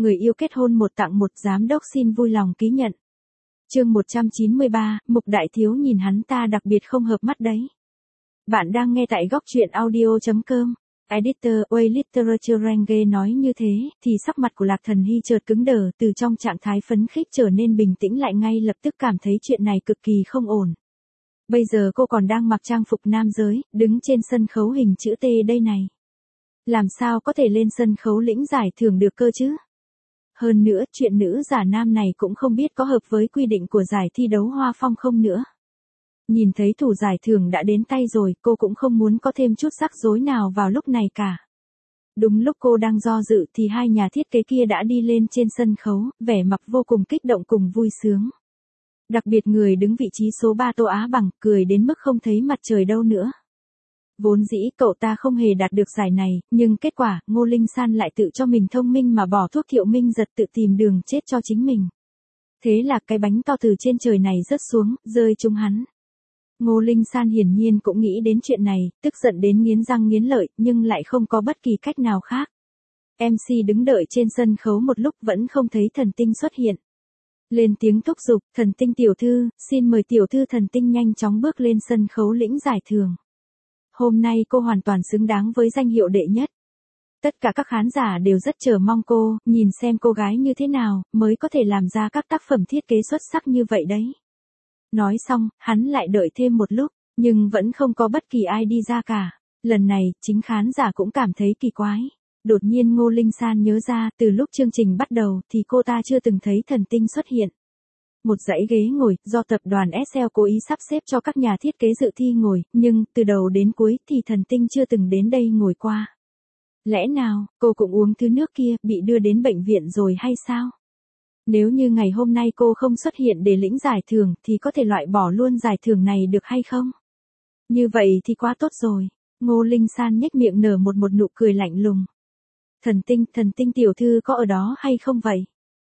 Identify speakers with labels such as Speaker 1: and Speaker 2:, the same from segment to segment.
Speaker 1: người yêu kết hôn một tặng một, giám đốc xin vui lòng ký nhận. Chương 193, Mục Đại Thiếu nhìn hắn ta đặc biệt không hợp mắt đấy. Bạn đang nghe tại góc truyện audio.com. Editor Way Literature Range nói như thế, thì sắc mặt của Lạc Thần Hy chợt cứng đờ, từ trong trạng thái phấn khích trở nên bình tĩnh lại ngay lập tức cảm thấy chuyện này cực kỳ không ổn. Bây giờ cô còn đang mặc trang phục nam giới, đứng trên sân khấu hình chữ T đây này. Làm sao có thể lên sân khấu lĩnh giải thưởng được cơ chứ? Hơn nữa, chuyện nữ giả nam này cũng không biết có hợp với quy định của giải thi đấu Hoa Phong không nữa. Nhìn thấy thủ giải thưởng đã đến tay rồi, cô cũng không muốn có thêm chút rắc rối nào vào lúc này cả. Đúng lúc cô đang do dự thì hai nhà thiết kế kia đã đi lên trên sân khấu, vẻ mặt vô cùng kích động cùng vui sướng. Đặc biệt người đứng vị trí số 3 Tô Á Bằng, cười đến mức không thấy mặt trời đâu nữa. Vốn dĩ cậu ta không hề đạt được giải này, nhưng kết quả, Ngô Linh San lại tự cho mình thông minh mà bỏ thuốc Thiệu Minh Giật tự tìm đường chết cho chính mình. Thế là cái bánh to từ trên trời này rớt xuống, rơi trúng hắn. Ngô Linh San hiển nhiên cũng nghĩ đến chuyện này, tức giận đến nghiến răng nghiến lợi, nhưng lại không có bất kỳ cách nào khác. MC đứng đợi trên sân khấu một lúc vẫn không thấy Thần Tinh xuất hiện. Lên tiếng thúc giục, Thần Tinh tiểu thư, xin mời tiểu thư Thần Tinh nhanh chóng bước lên sân khấu lĩnh giải thưởng. Hôm nay cô hoàn toàn xứng đáng với danh hiệu đệ nhất. Tất cả các khán giả đều rất chờ mong cô, nhìn xem cô gái như thế nào, mới có thể làm ra các tác phẩm thiết kế xuất sắc như vậy đấy. Nói xong, hắn lại đợi thêm một lúc, nhưng vẫn không có bất kỳ ai đi ra cả. Lần này, chính khán giả cũng cảm thấy kỳ quái. Đột nhiên Ngô Linh San nhớ ra, từ lúc chương trình bắt đầu thì cô ta chưa từng thấy Thần Tinh xuất hiện. Một dãy ghế ngồi, do tập đoàn SL cố ý sắp xếp cho các nhà thiết kế dự thi ngồi, nhưng từ đầu đến cuối thì Thần Tinh chưa từng đến đây ngồi qua. Lẽ nào, cô cũng uống thứ nước kia, bị đưa đến bệnh viện rồi hay sao? Nếu như ngày hôm nay cô không xuất hiện để lĩnh giải thưởng thì có thể loại bỏ luôn giải thưởng này được hay không? Như vậy thì quá tốt rồi. Ngô Linh San nhếch miệng nở một nụ cười lạnh lùng. Thần Tinh tiểu thư có ở đó hay không vậy?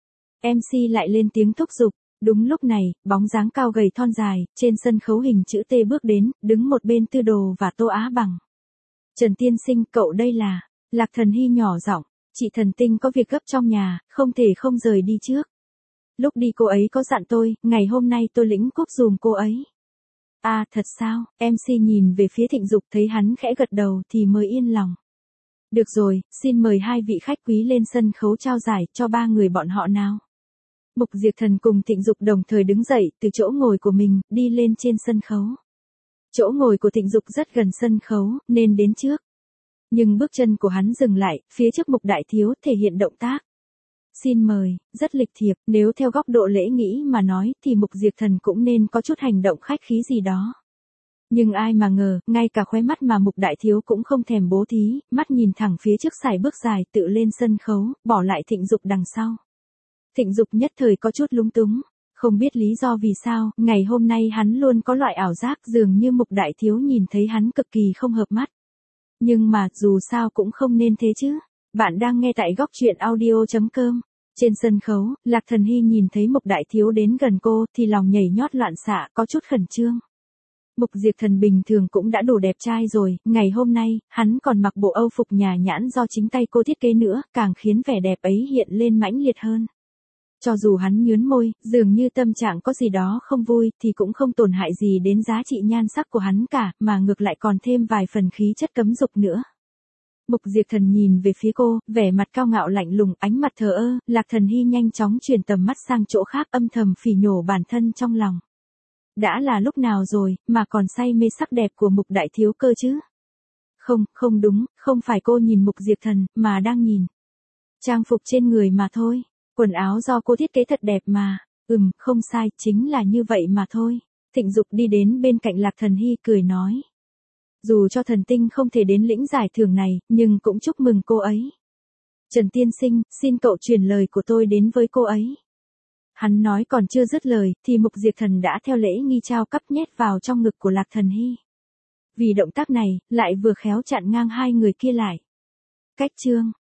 Speaker 1: MC lại lên tiếng thúc giục. Đúng lúc này, bóng dáng cao gầy thon dài, trên sân khấu hình chữ T bước đến, đứng một bên Tư Đồ và Tô Á Bằng. Trần tiên sinh, cậu đây là... Lạc Thần Hy nhỏ giọng, chị Thần Tinh có việc gấp trong nhà, không thể không rời đi trước. Lúc đi cô ấy có dặn tôi, ngày hôm nay tôi lĩnh cúp dùm cô ấy. À, thật sao? MC nhìn về phía Thịnh Dục thấy hắn khẽ gật đầu thì mới yên lòng. Được rồi, xin mời hai vị khách quý lên sân khấu trao giải cho ba người bọn họ nào. Mục Diệp Thần cùng Thịnh Dục đồng thời đứng dậy từ chỗ ngồi của mình, đi lên trên sân khấu. Chỗ ngồi của Thịnh Dục rất gần sân khấu, nên đến trước. Nhưng bước chân của hắn dừng lại, phía trước Mục Đại Thiếu thể hiện động tác. Xin mời, rất lịch thiệp, nếu theo góc độ lễ nghĩ mà nói thì Mục Diệp Thần cũng nên có chút hành động khách khí gì đó. Nhưng ai mà ngờ, ngay cả khóe mắt mà Mục Đại Thiếu cũng không thèm bố thí, mắt nhìn thẳng phía trước sải bước dài tự lên sân khấu, bỏ lại Thịnh Dục đằng sau. Thịnh Dục nhất thời có chút lúng túng, không biết lý do vì sao, ngày hôm nay hắn luôn có loại ảo giác dường như Mục Đại Thiếu nhìn thấy hắn cực kỳ không hợp mắt. Nhưng mà, dù sao cũng không nên thế chứ. Bạn đang nghe tại góc truyện audio.com. Trên sân khấu, Lạc Thần Hy nhìn thấy Mục Đại Thiếu đến gần cô thì lòng nhảy nhót loạn xạ, có chút khẩn trương. Mục Diệp Thần bình thường cũng đã đủ đẹp trai rồi, ngày hôm nay, hắn còn mặc bộ âu phục nhà nhãn do chính tay cô thiết kế nữa, càng khiến vẻ đẹp ấy hiện lên mãnh liệt hơn. Cho dù hắn nhướn môi, dường như tâm trạng có gì đó không vui thì cũng không tổn hại gì đến giá trị nhan sắc của hắn cả, mà ngược lại còn thêm vài phần khí chất cấm dục nữa. Mục Diệp Thần nhìn về phía cô, vẻ mặt cao ngạo lạnh lùng, ánh mặt thờ ơ, Lạc Thần Hy nhanh chóng chuyển tầm mắt sang chỗ khác âm thầm phỉ nhổ bản thân trong lòng. Đã là lúc nào rồi, mà còn say mê sắc đẹp của Mục Đại Thiếu cơ chứ? Không đúng, không phải cô nhìn Mục Diệp Thần, mà đang nhìn trang phục trên người mà thôi. Quần áo do cô thiết kế thật đẹp mà. Không sai, chính là như vậy mà thôi. Thịnh Dục đi đến bên cạnh Lạc Thần Hy cười nói. Dù cho Thần Tinh không thể đến lĩnh giải thưởng này, nhưng cũng chúc mừng cô ấy. Trần tiên sinh, xin cậu truyền lời của tôi đến với cô ấy. Hắn nói còn chưa dứt lời, thì Mục Diệp Thần đã theo lễ nghi trao cắp nhét vào trong ngực của Lạc Thần Hy. Vì động tác này, lại vừa khéo chặn ngang hai người kia lại. Cách chương.